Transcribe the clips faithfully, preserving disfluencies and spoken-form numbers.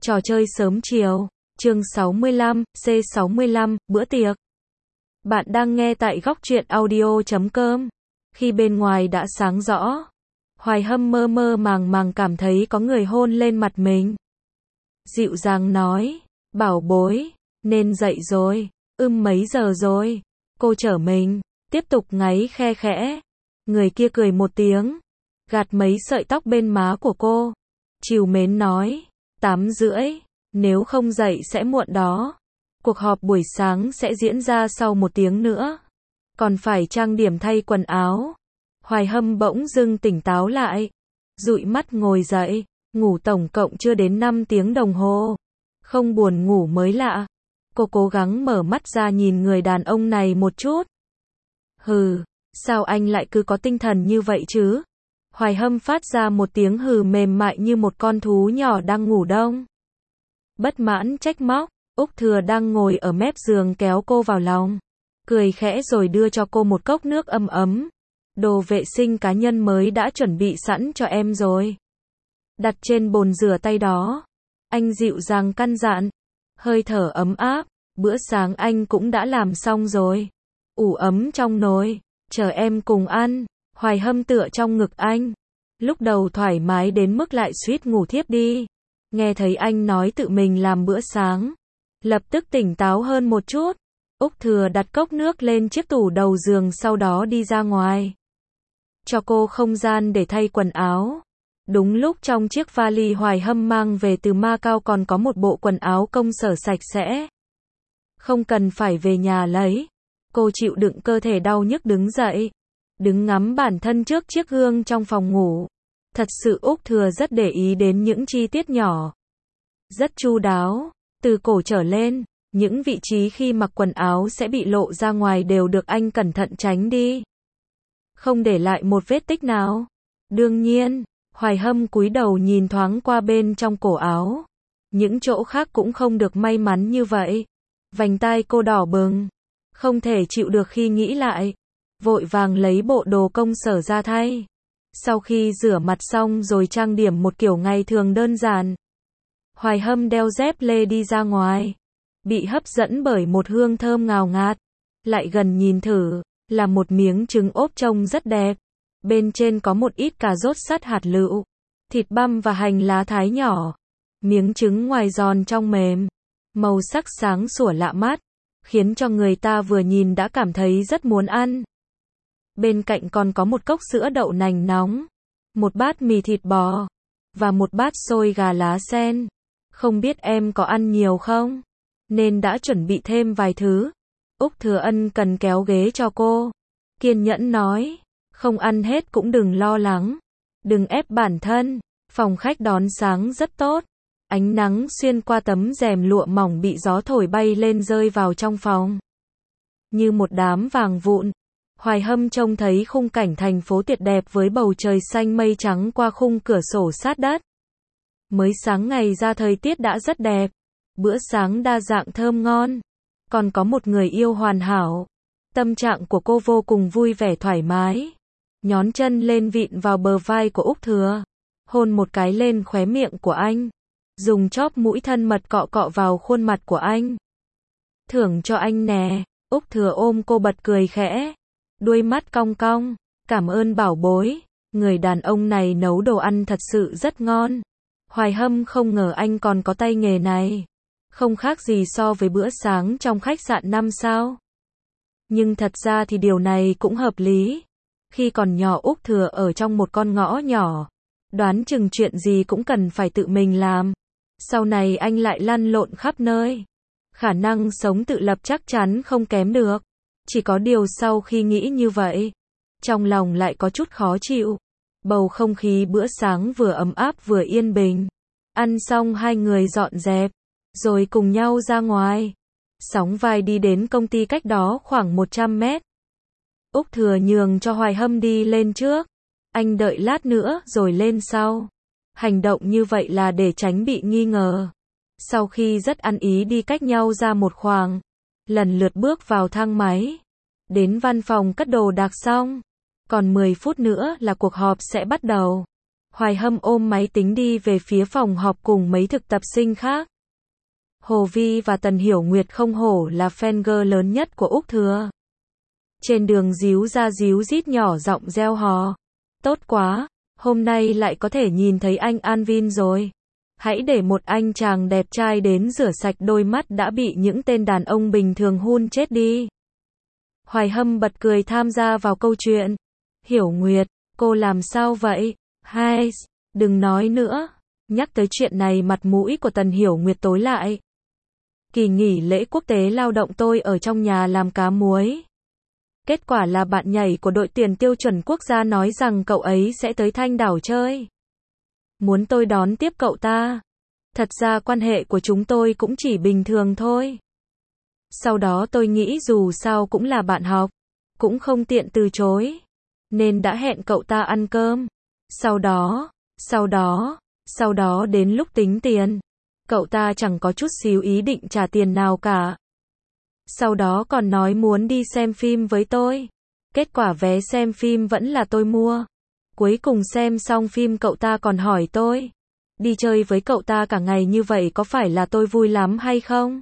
Trò chơi sớm chiều. Chương sáu mươi lăm, C sáu mươi lăm, bữa tiệc. Bạn đang nghe tại góc truyện audio chấm com. Khi bên ngoài đã sáng rõ, Hoài Hâm mơ mơ màng màng cảm thấy có người hôn lên mặt mình. Dịu dàng nói, bảo bối, nên dậy rồi, ưm mấy giờ rồi? Cô chở mình, tiếp tục ngáy khe khẽ. Người kia cười một tiếng, gạt mấy sợi tóc bên má của cô. Trìu mến nói, tám rưỡi, nếu không dậy sẽ muộn đó. Cuộc họp buổi sáng sẽ diễn ra sau một tiếng nữa. Còn phải trang điểm thay quần áo. Hoài Hâm bỗng dưng tỉnh táo lại. Dụi mắt ngồi dậy, ngủ tổng cộng chưa đến năm tiếng đồng hồ. Không buồn ngủ mới lạ. Cô cố gắng mở mắt ra nhìn người đàn ông này một chút. Hừ, sao anh lại cứ có tinh thần như vậy chứ? Hoài Hâm phát ra một tiếng hừ mềm mại như một con thú nhỏ đang ngủ đông. Bất mãn trách móc, Úc Thừa đang ngồi ở mép giường kéo cô vào lòng. Cười khẽ rồi đưa cho cô một cốc nước ấm ấm. Đồ vệ sinh cá nhân mới đã chuẩn bị sẵn cho em rồi. Đặt trên bồn rửa tay đó. Anh dịu dàng căn dặn. Hơi thở ấm áp, bữa sáng anh cũng đã làm xong rồi. Ủ ấm trong nồi, chờ em cùng ăn. Hoài Hâm tựa trong ngực anh. Lúc đầu thoải mái đến mức lại suýt ngủ thiếp đi. Nghe thấy anh nói tự mình làm bữa sáng, lập tức tỉnh táo hơn một chút. Úc Thừa đặt cốc nước lên chiếc tủ đầu giường sau đó đi ra ngoài. Cho cô không gian để thay quần áo. Đúng lúc trong chiếc vali Hoài Hâm mang về từ Macau còn có một bộ quần áo công sở sạch sẽ. Không cần phải về nhà lấy. Cô chịu đựng cơ thể đau nhức đứng dậy. Đứng ngắm bản thân trước chiếc gương trong phòng ngủ. Thật sự Úc Thừa rất để ý đến những chi tiết nhỏ. Rất chu đáo. Từ cổ trở lên, những vị trí khi mặc quần áo sẽ bị lộ ra ngoài đều được anh cẩn thận tránh đi. Không để lại một vết tích nào. Đương nhiên, Hoài Hâm cúi đầu nhìn thoáng qua bên trong cổ áo. Những chỗ khác cũng không được may mắn như vậy. Vành tai cô đỏ bừng. Không thể chịu được khi nghĩ lại. Vội vàng lấy bộ đồ công sở ra thay. Sau khi rửa mặt xong rồi trang điểm một kiểu ngày thường đơn giản, Hoài Hâm đeo dép lê đi ra ngoài. Bị hấp dẫn bởi một hương thơm ngào ngạt. Lại gần nhìn thử, là một miếng trứng ốp trông rất đẹp. Bên trên có một ít cà rốt sắt hạt lựu, thịt băm và hành lá thái nhỏ. Miếng trứng ngoài giòn trong mềm, màu sắc sáng sủa lạ mắt, khiến cho người ta vừa nhìn đã cảm thấy rất muốn ăn. Bên cạnh còn có một cốc sữa đậu nành nóng, một bát mì thịt bò, và một bát xôi gà lá sen. Không biết em có ăn nhiều không? Nên đã chuẩn bị thêm vài thứ. Úc Thừa ân cần kéo ghế cho cô. Kiên nhẫn nói, không ăn hết cũng đừng lo lắng. Đừng ép bản thân. Phòng khách đón sáng rất tốt. Ánh nắng xuyên qua tấm rèm lụa mỏng bị gió thổi bay lên rơi vào trong phòng. Như một đám vàng vụn. Hoài Hâm trông thấy khung cảnh thành phố tuyệt đẹp với bầu trời xanh mây trắng qua khung cửa sổ sát đất. Mới sáng ngày ra thời tiết đã rất đẹp. Bữa sáng đa dạng thơm ngon. Còn có một người yêu hoàn hảo. Tâm trạng của cô vô cùng vui vẻ thoải mái. Nhón chân lên vịn vào bờ vai của Úc Thừa. Hôn một cái lên khóe miệng của anh. Dùng chóp mũi thân mật cọ cọ vào khuôn mặt của anh. Thưởng cho anh nè. Úc Thừa ôm cô bật cười khẽ. Đuôi mắt cong cong. Cảm ơn bảo bối. Người đàn ông này nấu đồ ăn thật sự rất ngon. Hoài Hâm không ngờ anh còn có tay nghề này. Không khác gì so với bữa sáng trong khách sạn năm sao. Nhưng thật ra thì điều này cũng hợp lý. Khi còn nhỏ Úc Thừa ở trong một con ngõ nhỏ. Đoán chừng chuyện gì cũng cần phải tự mình làm. Sau này anh lại lăn lộn khắp nơi. Khả năng sống tự lập chắc chắn không kém được. Chỉ có điều sau khi nghĩ như vậy, trong lòng lại có chút khó chịu. Bầu không khí bữa sáng vừa ấm áp vừa yên bình. Ăn xong hai người dọn dẹp, rồi cùng nhau ra ngoài. Sóng vai đi đến công ty cách đó khoảng một trăm mét. Úc Thừa nhường cho Hoài Hâm đi lên trước. Anh đợi lát nữa rồi lên sau. Hành động như vậy là để tránh bị nghi ngờ. Sau khi rất ăn ý đi cách nhau ra một khoảng, lần lượt bước vào thang máy. Đến văn phòng cất đồ đạc xong. Còn mười phút nữa là cuộc họp sẽ bắt đầu. Hoài Hâm ôm máy tính đi về phía phòng họp cùng mấy thực tập sinh khác. Hồ Vi và Tần Hiểu Nguyệt không hổ là fan girl lớn nhất của Úc Thừa. Trên đường díu ra díu dít nhỏ giọng reo hò. Tốt quá, hôm nay lại có thể nhìn thấy anh An Vin rồi. Hãy để một anh chàng đẹp trai đến rửa sạch đôi mắt đã bị những tên đàn ông bình thường hun chết đi. Hoài Hâm bật cười tham gia vào câu chuyện. Hiểu Nguyệt, cô làm sao vậy? Hai, đừng nói nữa. Nhắc tới chuyện này mặt mũi của Tần Hiểu Nguyệt tối lại. Kỳ nghỉ lễ quốc tế lao động tôi ở trong nhà làm cá muối. Kết quả là bạn nhảy của đội tuyển tiêu chuẩn quốc gia nói rằng cậu ấy sẽ tới Thanh Đảo chơi. Muốn tôi đón tiếp cậu ta. Thật ra quan hệ của chúng tôi cũng chỉ bình thường thôi. Sau đó tôi nghĩ dù sao cũng là bạn học, cũng không tiện từ chối, nên đã hẹn cậu ta ăn cơm. Sau đó, sau đó, sau đó đến lúc tính tiền, cậu ta chẳng có chút xíu ý định trả tiền nào cả. Sau đó còn nói muốn đi xem phim với tôi. Kết quả vé xem phim vẫn là tôi mua. Cuối cùng xem xong phim cậu ta còn hỏi tôi, đi chơi với cậu ta cả ngày như vậy có phải là tôi vui lắm hay không?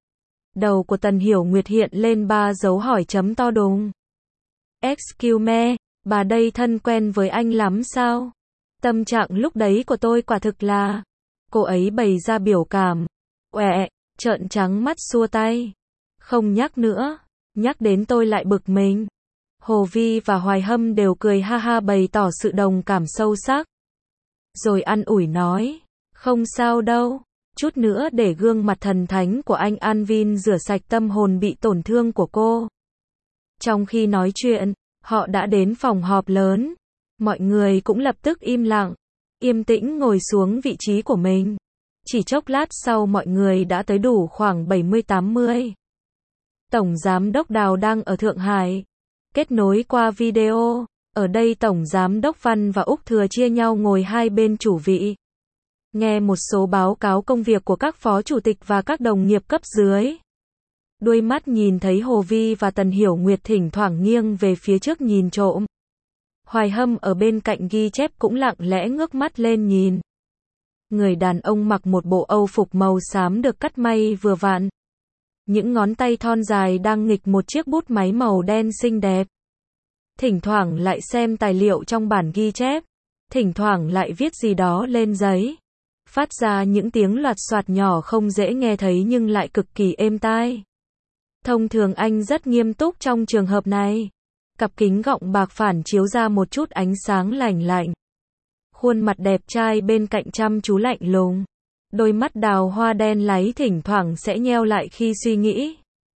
Đầu của Tần Hiểu Nguyệt hiện lên ba dấu hỏi chấm to đùng. Excuse me, bà đây thân quen với anh lắm sao? Tâm trạng lúc đấy của tôi quả thực là... Cô ấy bày ra biểu cảm. Quẹ, trợn trắng mắt xua tay. Không nhắc nữa, nhắc đến tôi lại bực mình. Hồ Vi và Hoài Hâm đều cười ha ha bày tỏ sự đồng cảm sâu sắc. Rồi an ủi nói, không sao đâu, chút nữa để gương mặt thần thánh của anh An Vin rửa sạch tâm hồn bị tổn thương của cô. Trong khi nói chuyện, họ đã đến phòng họp lớn. Mọi người cũng lập tức im lặng, yên tĩnh ngồi xuống vị trí của mình. Chỉ chốc lát sau mọi người đã tới đủ khoảng bảy mươi tám mươi. Tổng Giám đốc Đào đang ở Thượng Hải. Kết nối qua video, ở đây Tổng Giám đốc Văn và Úc Thừa chia nhau ngồi hai bên chủ vị. Nghe một số báo cáo công việc của các phó chủ tịch và các đồng nghiệp cấp dưới. Đuôi mắt nhìn thấy Hồ Vi và Tần Hiểu Nguyệt thỉnh thoảng nghiêng về phía trước nhìn trộm. Hoài Hâm ở bên cạnh ghi chép cũng lặng lẽ ngước mắt lên nhìn. Người đàn ông mặc một bộ âu phục màu xám được cắt may vừa vặn. Những ngón tay thon dài đang nghịch một chiếc bút máy màu đen xinh đẹp. Thỉnh thoảng lại xem tài liệu trong bản ghi chép. Thỉnh thoảng lại viết gì đó lên giấy. Phát ra những tiếng loạt soạt nhỏ không dễ nghe thấy nhưng lại cực kỳ êm tai. Thông thường anh rất nghiêm túc trong trường hợp này. Cặp kính gọng bạc phản chiếu ra một chút ánh sáng lành lạnh. Khuôn mặt đẹp trai bên cạnh chăm chú lạnh lùng. Đôi mắt đào hoa đen láy thỉnh thoảng sẽ nheo lại khi suy nghĩ.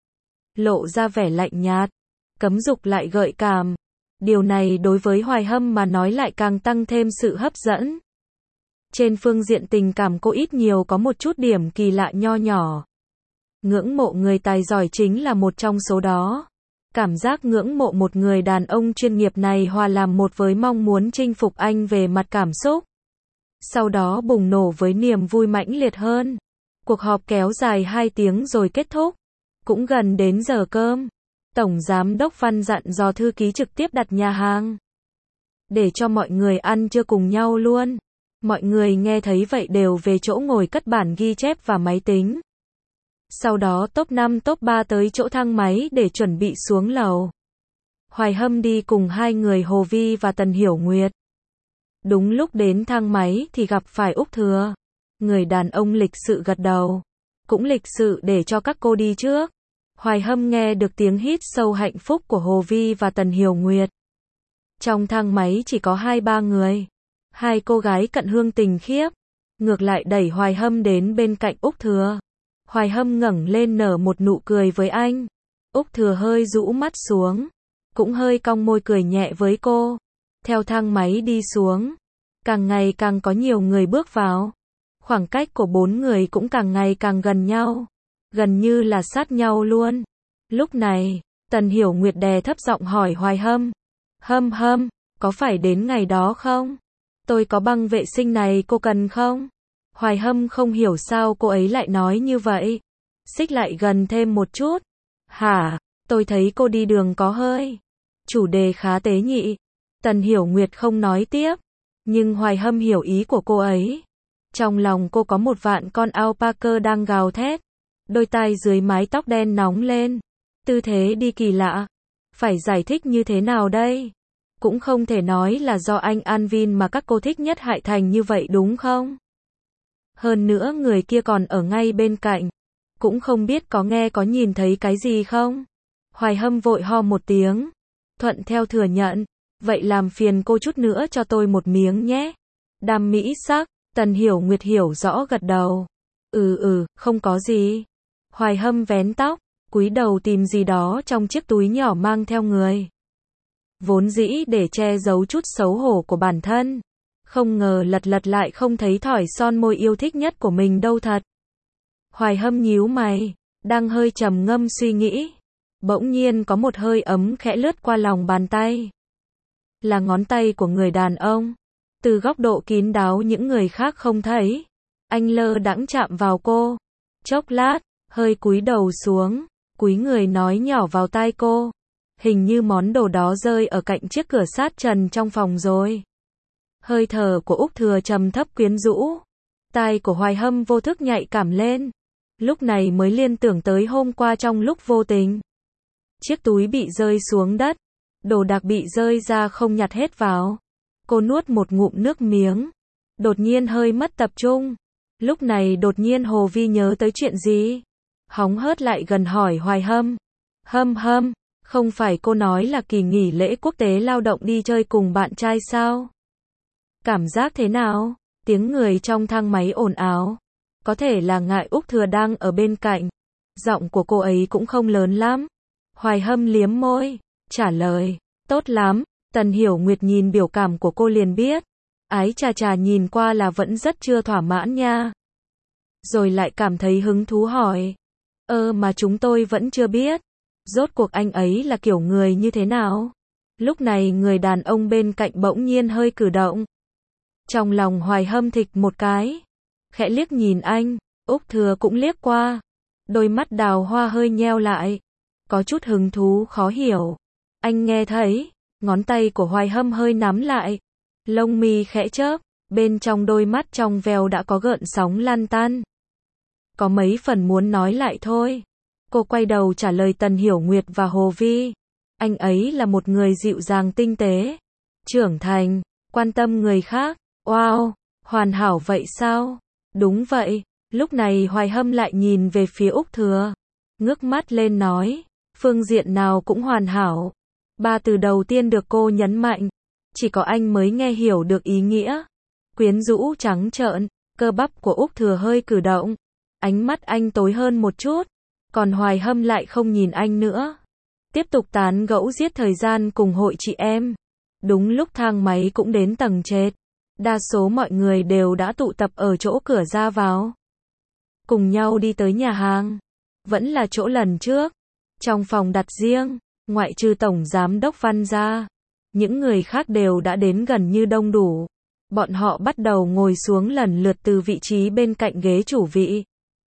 Lộ ra vẻ lạnh nhạt, cấm dục lại gợi cảm. Điều này đối với Hoài Hâm mà nói lại càng tăng thêm sự hấp dẫn. Trên phương diện tình cảm cô ít nhiều có một chút điểm kỳ lạ nho nhỏ. Ngưỡng mộ người tài giỏi chính là một trong số đó. Cảm giác ngưỡng mộ một người đàn ông chuyên nghiệp này hòa làm một với mong muốn chinh phục anh về mặt cảm xúc. Sau đó bùng nổ với niềm vui mãnh liệt hơn. Cuộc họp kéo dài hai tiếng rồi kết thúc. Cũng gần đến giờ cơm. Tổng Giám đốc Văn dặn dò thư ký trực tiếp đặt nhà hàng. Để cho mọi người ăn trưa cùng nhau luôn. Mọi người nghe thấy vậy đều về chỗ ngồi cất bản ghi chép và máy tính. Sau đó top năm top ba tới chỗ thang máy để chuẩn bị xuống lầu. Hoài Hâm đi cùng hai người Hồ Vi và Tần Hiểu Nguyệt. Đúng lúc đến thang máy thì gặp phải Úc Thừa. Người đàn ông lịch sự gật đầu. Cũng lịch sự để cho các cô đi trước. Hoài Hâm nghe được tiếng hít sâu hạnh phúc của Hồ Vi và Tần Hiểu Nguyệt. Trong thang máy chỉ có hai ba người. Hai cô gái cận hương tình khiếp. Ngược lại đẩy Hoài Hâm đến bên cạnh Úc Thừa. Hoài Hâm ngẩng lên nở một nụ cười với anh. Úc Thừa hơi rũ mắt xuống. Cũng hơi cong môi cười nhẹ với cô. Theo thang máy đi xuống. Càng ngày càng có nhiều người bước vào. Khoảng cách của bốn người cũng càng ngày càng gần nhau. Gần như là sát nhau luôn. Lúc này, Tần Hiểu Nguyệt đè thấp giọng hỏi Hoài Hâm. Hâm Hâm, có phải đến ngày đó không? Tôi có băng vệ sinh này cô cần không? Hoài Hâm không hiểu sao cô ấy lại nói như vậy. Xích lại gần thêm một chút. Hả, tôi thấy cô đi đường có hơi. Chủ đề khá tế nhị. Tần Hiểu Nguyệt không nói tiếp. Nhưng Hoài Hâm hiểu ý của cô ấy. Trong lòng cô có một vạn con alpaca đang gào thét. Đôi tai dưới mái tóc đen nóng lên. Tư thế đi kỳ lạ. Phải giải thích như thế nào đây? Cũng không thể nói là do anh Alvin mà các cô thích nhất hại thành như vậy đúng không? Hơn nữa người kia còn ở ngay bên cạnh. Cũng không biết có nghe có nhìn thấy cái gì không? Hoài Hâm vội ho một tiếng. Thuận theo thừa nhận. Vậy làm phiền cô chút nữa cho tôi một miếng nhé. Đam mỹ sắc. Tần Hiểu Nguyệt hiểu rõ gật đầu. Ừ ừ, không có gì. Hoài Hâm vén tóc, cúi đầu tìm gì đó trong chiếc túi nhỏ mang theo người. Vốn dĩ để che giấu chút xấu hổ của bản thân. Không ngờ lật lật lại không thấy thỏi son môi yêu thích nhất của mình đâu thật. Hoài Hâm nhíu mày, đang hơi trầm ngâm suy nghĩ. Bỗng nhiên có một hơi ấm khẽ lướt qua lòng bàn tay. Là ngón tay của người đàn ông. Từ góc độ kín đáo những người khác không thấy. Anh lơ đãng chạm vào cô. Chốc lát, hơi cúi đầu xuống, cúi người nói nhỏ vào tai cô. Hình như món đồ đó rơi ở cạnh chiếc cửa sát trần trong phòng rồi. Hơi thở của Úc Thừa trầm thấp quyến rũ. Tai của Hoài Hâm vô thức nhạy cảm lên. Lúc này mới liên tưởng tới hôm qua trong lúc vô tình. Chiếc túi bị rơi xuống đất. Đồ đạc bị rơi ra không nhặt hết vào. Cô nuốt một ngụm nước miếng. Đột nhiên hơi mất tập trung. Lúc này đột nhiên Hồ Vi nhớ tới chuyện gì. Hóng hớt lại gần hỏi Hoài Hâm. Hâm hâm, không phải cô nói là kỳ nghỉ lễ quốc tế lao động đi chơi cùng bạn trai sao? Cảm giác thế nào? Tiếng người trong thang máy ồn ào. Có thể là ngại Úc Thừa đang ở bên cạnh. Giọng của cô ấy cũng không lớn lắm. Hoài Hâm liếm môi, trả lời. Tốt lắm. Tần Hiểu Nguyệt nhìn biểu cảm của cô liền biết. Ái chà chà nhìn qua là vẫn rất chưa thỏa mãn nha. Rồi lại cảm thấy hứng thú hỏi. Ơ mà chúng tôi vẫn chưa biết. Rốt cuộc anh ấy là kiểu người như thế nào? Lúc này người đàn ông bên cạnh bỗng nhiên hơi cử động. Trong lòng Hoài Hâm thịch một cái. Khẽ liếc nhìn anh. Úc Thừa cũng liếc qua. Đôi mắt đào hoa hơi nheo lại. Có chút hứng thú khó hiểu. Anh nghe thấy. Ngón tay của Hoài Hâm hơi nắm lại. Lông mi khẽ chớp. Bên trong đôi mắt trong veo đã có gợn sóng lan tan. Có mấy phần muốn nói lại thôi. Cô quay đầu trả lời Tần Hiểu Nguyệt và Hồ Vi. Anh ấy là một người dịu dàng tinh tế. Trưởng thành. Quan tâm người khác. Wow. Hoàn hảo vậy sao? Đúng vậy. Lúc này Hoài Hâm lại nhìn về phía Úc Thừa. Ngước mắt lên nói. Phương diện nào cũng hoàn hảo. Ba từ đầu tiên được cô nhấn mạnh. Chỉ có anh mới nghe hiểu được ý nghĩa. Quyến rũ trắng trợn. Cơ bắp của Úc Thừa hơi cử động. Ánh mắt anh tối hơn một chút. Còn Hoài Hâm lại không nhìn anh nữa. Tiếp tục tán gẫu giết thời gian cùng hội chị em. Đúng lúc thang máy cũng đến tầng trệt. Đa số mọi người đều đã tụ tập ở chỗ cửa ra vào. Cùng nhau đi tới nhà hàng. Vẫn là chỗ lần trước. Trong phòng đặt riêng. Ngoại trừ Tổng Giám đốc Văn ra. Những người khác đều đã đến gần như đông đủ. Bọn họ bắt đầu ngồi xuống lần lượt từ vị trí bên cạnh ghế chủ vị.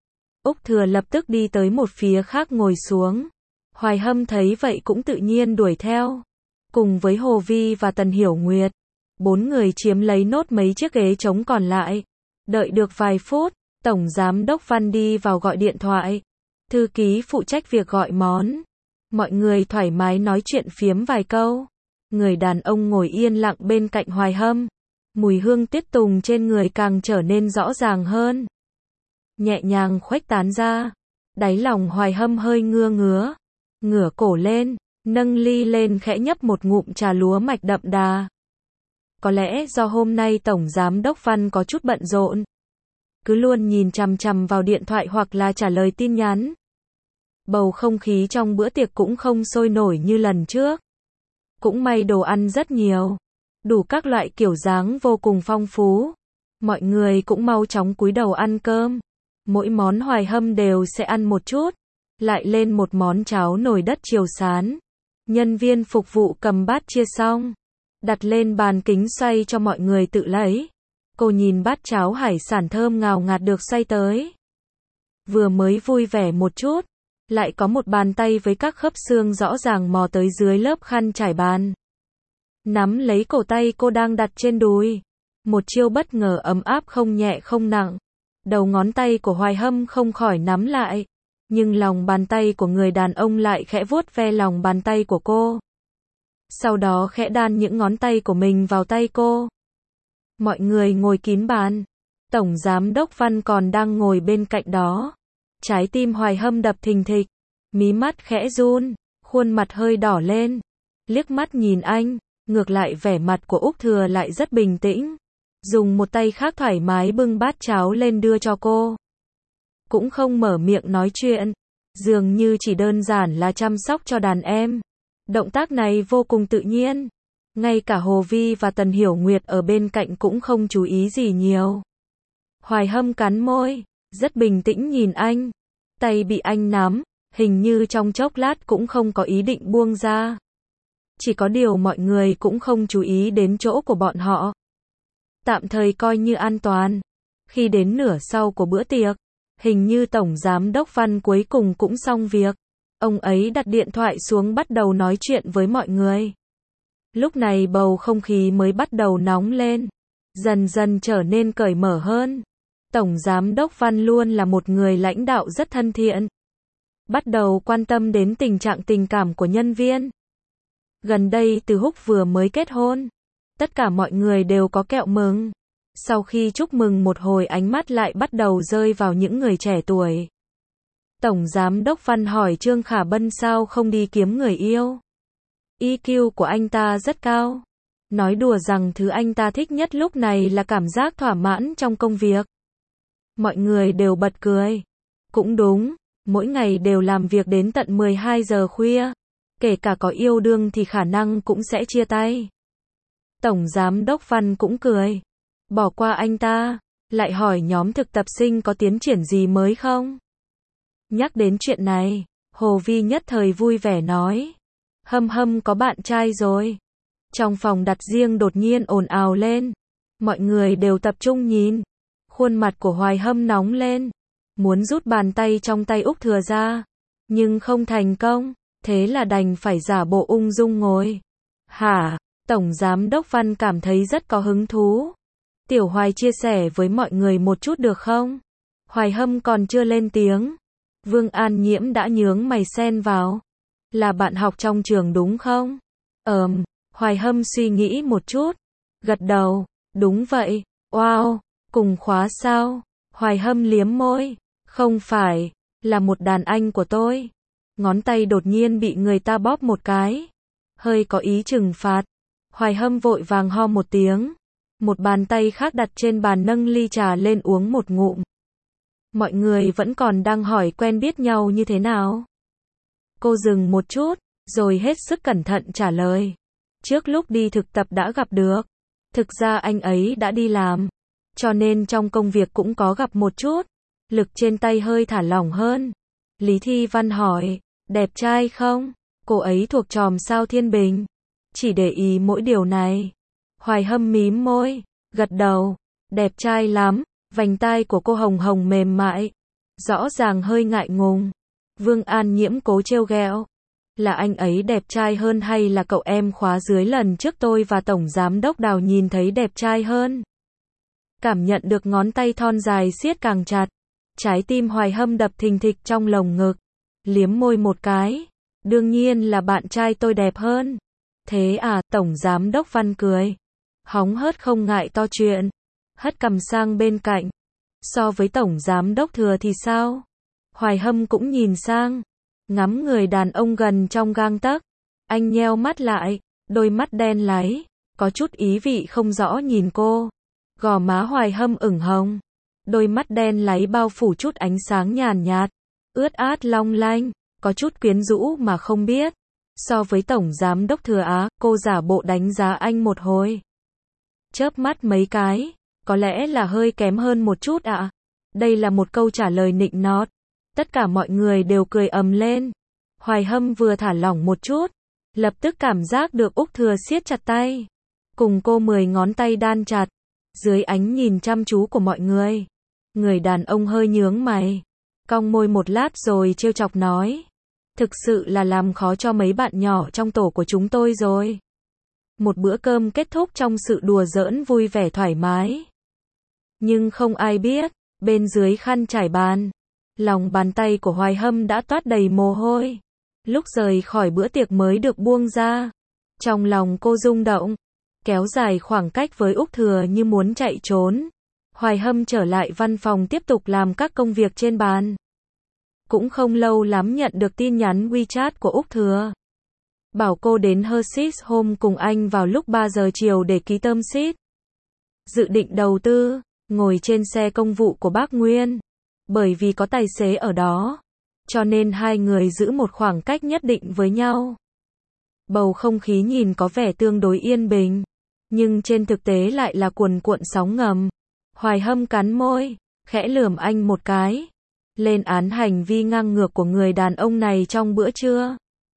Úc Thừa lập tức đi tới một phía khác ngồi xuống. Hoài Hâm thấy vậy cũng tự nhiên đuổi theo. Cùng với Hồ Vi và Tần Hiểu Nguyệt. Bốn người chiếm lấy nốt mấy chiếc ghế trống còn lại. Đợi được vài phút, Tổng Giám đốc Văn đi vào gọi điện thoại. Thư ký phụ trách việc gọi món. Mọi người thoải mái nói chuyện phiếm vài câu. Người đàn ông ngồi yên lặng bên cạnh Hoài Hâm. Mùi hương tiết tùng trên người càng trở nên rõ ràng hơn. Nhẹ nhàng khuếch tán ra. Đáy lòng Hoài Hâm hơi ngưa ngứa. Ngửa cổ lên, nâng ly lên khẽ nhấp một ngụm trà lúa mạch đậm đà. Có lẽ do hôm nay Tổng Giám đốc Văn có chút bận rộn. Cứ luôn nhìn chằm chằm vào điện thoại hoặc là trả lời tin nhắn. Bầu không khí trong bữa tiệc cũng không sôi nổi như lần trước. Cũng may đồ ăn rất nhiều. Đủ các loại kiểu dáng vô cùng phong phú. Mọi người cũng mau chóng cúi đầu ăn cơm. Mỗi món Hoài Hâm đều sẽ ăn một chút. Lại lên một món cháo nồi đất chiều sán. Nhân viên phục vụ cầm bát chia xong. Đặt lên bàn kính xoay cho mọi người tự lấy. Cô nhìn bát cháo hải sản thơm ngào ngạt được xoay tới. Vừa mới vui vẻ một chút. Lại có một bàn tay với các khớp xương rõ ràng mò tới dưới lớp khăn trải bàn. Nắm lấy cổ tay cô đang đặt trên đùi. Một chiêu bất ngờ ấm áp không nhẹ không nặng. Đầu ngón tay của Hoài Hâm không khỏi nắm lại. Nhưng lòng bàn tay của người đàn ông lại khẽ vuốt ve lòng bàn tay của cô. Sau đó khẽ đan những ngón tay của mình vào tay cô. Mọi người ngồi kín bàn. Tổng Giám đốc Văn còn đang ngồi bên cạnh đó. Trái tim Hoài Hâm đập thình thịch. Mí mắt khẽ run. Khuôn mặt hơi đỏ lên. Liếc mắt nhìn anh. Ngược lại vẻ mặt của Úc Thừa lại rất bình tĩnh. Dùng một tay khác thoải mái bưng bát cháo lên đưa cho cô. Cũng không mở miệng nói chuyện. Dường như chỉ đơn giản là chăm sóc cho đàn em. Động tác này vô cùng tự nhiên. Ngay cả Hồ Vi và Tần Hiểu Nguyệt ở bên cạnh cũng không chú ý gì nhiều. Hoài Hâm cắn môi, rất bình tĩnh nhìn anh. Tay bị anh nắm, hình như trong chốc lát cũng không có ý định buông ra. Chỉ có điều mọi người cũng không chú ý đến chỗ của bọn họ. Tạm thời coi như an toàn. Khi đến nửa sau của bữa tiệc, hình như Tổng Giám đốc Văn cuối cùng cũng xong việc. Ông ấy đặt điện thoại xuống bắt đầu nói chuyện với mọi người. Lúc này bầu không khí mới bắt đầu nóng lên. Dần dần trở nên cởi mở hơn. Tổng Giám đốc Văn luôn là một người lãnh đạo rất thân thiện. Bắt đầu quan tâm đến tình trạng tình cảm của nhân viên. Gần đây Từ Húc vừa mới kết hôn. Tất cả mọi người đều có kẹo mừng. Sau khi chúc mừng một hồi ánh mắt lại bắt đầu rơi vào những người trẻ tuổi. Tổng Giám đốc Văn hỏi Trương Khả Bân sao không đi kiếm người yêu. i kiu của anh ta rất cao. Nói đùa rằng thứ anh ta thích nhất lúc này là cảm giác thỏa mãn trong công việc. Mọi người đều bật cười. Cũng đúng, mỗi ngày đều làm việc đến tận mười hai giờ khuya. Kể cả có yêu đương thì khả năng cũng sẽ chia tay. Tổng Giám đốc Văn cũng cười. Bỏ qua anh ta, lại hỏi nhóm thực tập sinh có tiến triển gì mới không? Nhắc đến chuyện này, Hồ Vi nhất thời vui vẻ nói. Hâm Hâm có bạn trai rồi. Trong phòng đặt riêng đột nhiên ồn ào lên. Mọi người đều tập trung nhìn. Khuôn mặt của Hoài Hâm nóng lên. Muốn rút bàn tay trong tay Úc Thừa ra. Nhưng không thành công. Thế là đành phải giả bộ ung dung ngồi. Hả? Tổng Giám đốc Văn cảm thấy rất có hứng thú. Tiểu Hoài chia sẻ với mọi người một chút được không? Hoài Hâm còn chưa lên tiếng. Vương An Nhiễm đã nhướng mày xen vào. Là bạn học trong trường đúng không? Ờm, Hoài Hâm suy nghĩ một chút. Gật đầu, đúng vậy. Wow, cùng khóa sao? Hoài Hâm liếm môi. Không phải, là một đàn anh của tôi. Ngón tay đột nhiên bị người ta bóp một cái. Hơi có ý trừng phạt. Hoài Hâm vội vàng ho một tiếng. Một bàn tay khác đặt trên bàn nâng ly trà lên uống một ngụm. Mọi người vẫn còn đang hỏi quen biết nhau như thế nào. Cô dừng một chút, rồi hết sức cẩn thận trả lời. Trước lúc đi thực tập đã gặp được. Thực ra anh ấy đã đi làm. Cho nên trong công việc cũng có gặp một chút. Lực trên tay hơi thả lỏng hơn. Lý Thi Văn hỏi, đẹp trai không? Cô ấy thuộc chòm sao Thiên Bình. Chỉ để ý mỗi điều này. Hoài Hâm mím môi, gật đầu. Đẹp trai lắm. Vành tai của cô hồng hồng mềm mại. Rõ ràng hơi ngại ngùng. Vương An Nhiễm cố trêu ghẹo. Là anh ấy đẹp trai hơn hay là cậu em khóa dưới lần trước tôi và Tổng Giám đốc Đào nhìn thấy đẹp trai hơn? Cảm nhận được ngón tay thon dài siết càng chặt. Trái tim Hoài Hâm đập thình thịch trong lồng ngực. Liếm môi một cái. Đương nhiên là bạn trai tôi đẹp hơn. Thế à, Tổng Giám đốc Văn cười. Hóng hớt không ngại to chuyện. Hất cằm sang bên cạnh. So với Tổng Giám đốc Thừa thì sao? Hoài Hâm cũng nhìn sang. Ngắm người đàn ông gần trong gang tấc. Anh nheo mắt lại. Đôi mắt đen láy. Có chút ý vị không rõ nhìn cô. Gò má Hoài Hâm ửng hồng. Đôi mắt đen láy bao phủ chút ánh sáng nhàn nhạt. Ướt át long lanh. Có chút quyến rũ mà không biết. So với Tổng Giám đốc Thừa Á, cô giả bộ đánh giá anh một hồi. Chớp mắt mấy cái. Có lẽ là hơi kém hơn một chút ạ. À? Đây là một câu trả lời nịnh nọt. Tất cả mọi người đều cười ầm lên. Hoài Hâm vừa thả lỏng một chút. Lập tức cảm giác được Úc Thừa siết chặt tay. Cùng cô mười ngón tay đan chặt. Dưới ánh nhìn chăm chú của mọi người. Người đàn ông hơi nhướng mày. Cong môi một lát rồi trêu chọc nói. Thực sự là làm khó cho mấy bạn nhỏ trong tổ của chúng tôi rồi. Một bữa cơm kết thúc trong sự đùa giỡn vui vẻ thoải mái. Nhưng không ai biết, bên dưới khăn trải bàn, lòng bàn tay của Hoài Hâm đã toát đầy mồ hôi. Lúc rời khỏi bữa tiệc mới được buông ra, trong lòng cô rung động, kéo dài khoảng cách với Úc Thừa như muốn chạy trốn. Hoài Hâm trở lại văn phòng tiếp tục làm các công việc trên bàn. Cũng không lâu lắm nhận được tin nhắn WeChat của Úc Thừa. Bảo cô đến Hershey's Home cùng anh vào lúc ba giờ chiều để ký term sheet. Dự định đầu tư, ngồi trên xe công vụ của bác Nguyên. Bởi vì có tài xế ở đó, cho nên hai người giữ một khoảng cách nhất định với nhau. Bầu không khí nhìn có vẻ tương đối yên bình, nhưng trên thực tế lại là cuồn cuộn sóng ngầm. Hoài Hâm cắn môi, khẽ lườm anh một cái, lên án hành vi ngang ngược của người đàn ông này trong bữa trưa.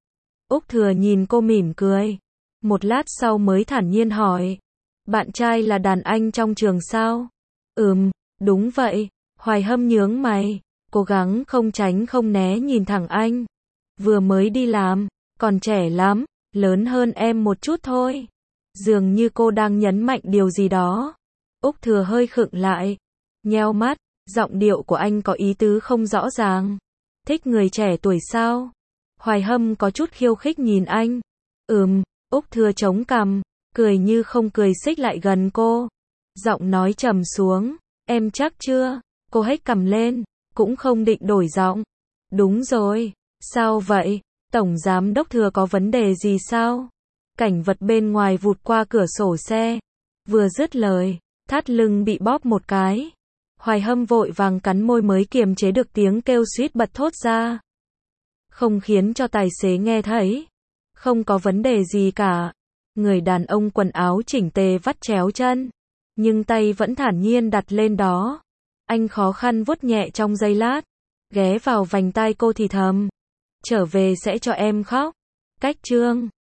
Úc Thừa nhìn cô mỉm cười, một lát sau mới thản nhiên hỏi, bạn trai là đàn anh trong trường sao? Ừm, đúng vậy. Hoài Hâm nhướng mày, cố gắng không tránh không né nhìn thẳng anh. Vừa mới đi làm, còn trẻ lắm, lớn hơn em một chút thôi. Dường như cô đang nhấn mạnh điều gì đó. Úc Thừa hơi khựng lại, nheo mắt, giọng điệu của anh có ý tứ không rõ ràng. Thích người trẻ tuổi sao? Hoài Hâm có chút khiêu khích nhìn anh. Ừm, Úc Thừa chống cằm, cười như không cười xích lại gần cô. Giọng nói trầm xuống, em chắc chưa? Cô hếch cằm lên, cũng không định đổi giọng. Đúng rồi, sao vậy? Tổng giám đốc Thừa có vấn đề gì sao? Cảnh vật bên ngoài vụt qua cửa sổ xe. Vừa dứt lời, thắt lưng bị bóp một cái. Hoài Hâm vội vàng cắn môi mới kiềm chế được tiếng kêu suýt bật thốt ra. Không khiến cho tài xế nghe thấy. Không có vấn đề gì cả. Người đàn ông quần áo chỉnh tề vắt chéo chân, nhưng tay vẫn thản nhiên đặt lên đó. Anh khó khăn vuốt nhẹ trong giây lát, ghé vào vành tai cô thì thầm. Trở về sẽ cho em khóc. Cách chương